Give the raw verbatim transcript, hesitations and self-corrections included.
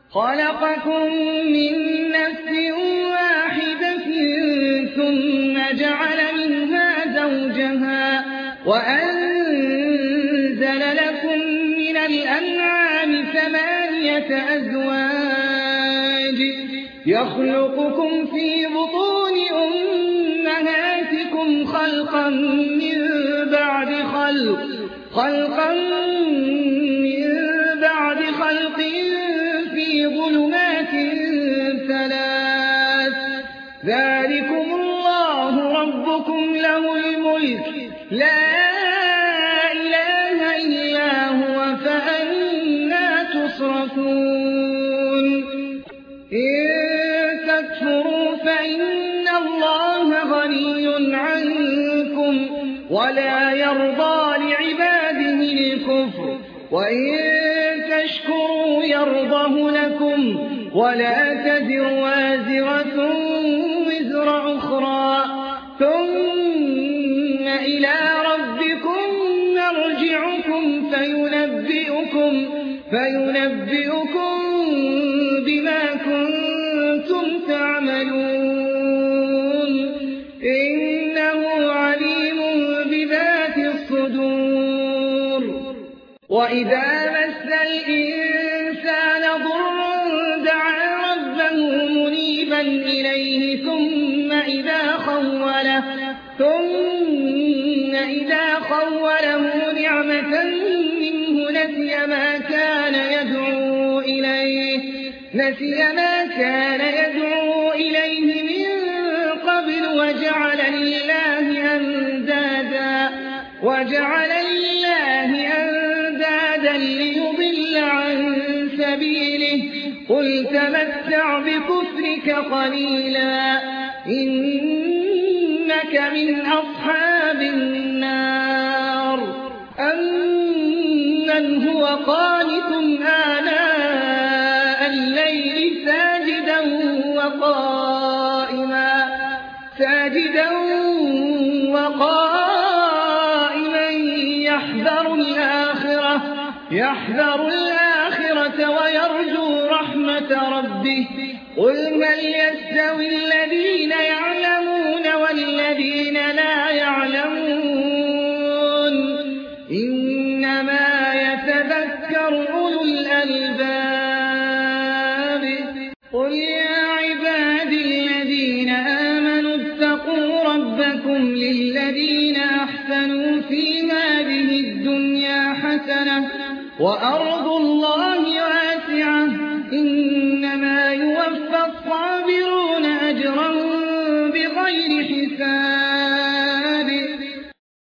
خلقكم من نفس واحدة ثم جعل منها زوجها وأنزل لكم من الأنعام ثمانية أزواج يخلقكم في بطون أمهاتكم خلقا من بعد خلق خلقا من بعد خلق في ظلمات ثلاث ذلكم الله ربكم له الملك لا إله إلا هو فأنى تصرفون إن تكفروا فإن الله غني عنكم ولا يرضى لعباده الكفر وإن تشكروا يرضه لكم ولا تزر وازرة وزر أخرى ثم إلى ربكم مرجعكم فينبئكم, فينبئكم بما كنتم تعملون إنه عليم بذات الصدور وإذا مس الإنسان ضر دعا ربه منيبا إليه ثم إذا خوله ثم إذا خوله نعمة منه نسي ما كان يدعو إليه نسي ما كان يدعو إليه من قبل وجعل لله أندادا وجعل لله أندادا ليضل عن سبيله قل تمتع بكفرك قليلا إنك من أصحاب النار أمن هو قانت آناء الليل ساجدا وقائما ساجدا وقائما يحذر الآخرة يحذر الآخرة ويرجو رحمة ربه قل من يستوي الذين يعلمون والذين لا يعلمون إنما يتذكر أولو الألباب قل يا عبادي الذين آمنوا اتقوا ربكم للذين أحسنوا في هذه الدنيا حسنة وأرض الله واسعة إنما يوفى الصابرون أجرا بغير حساب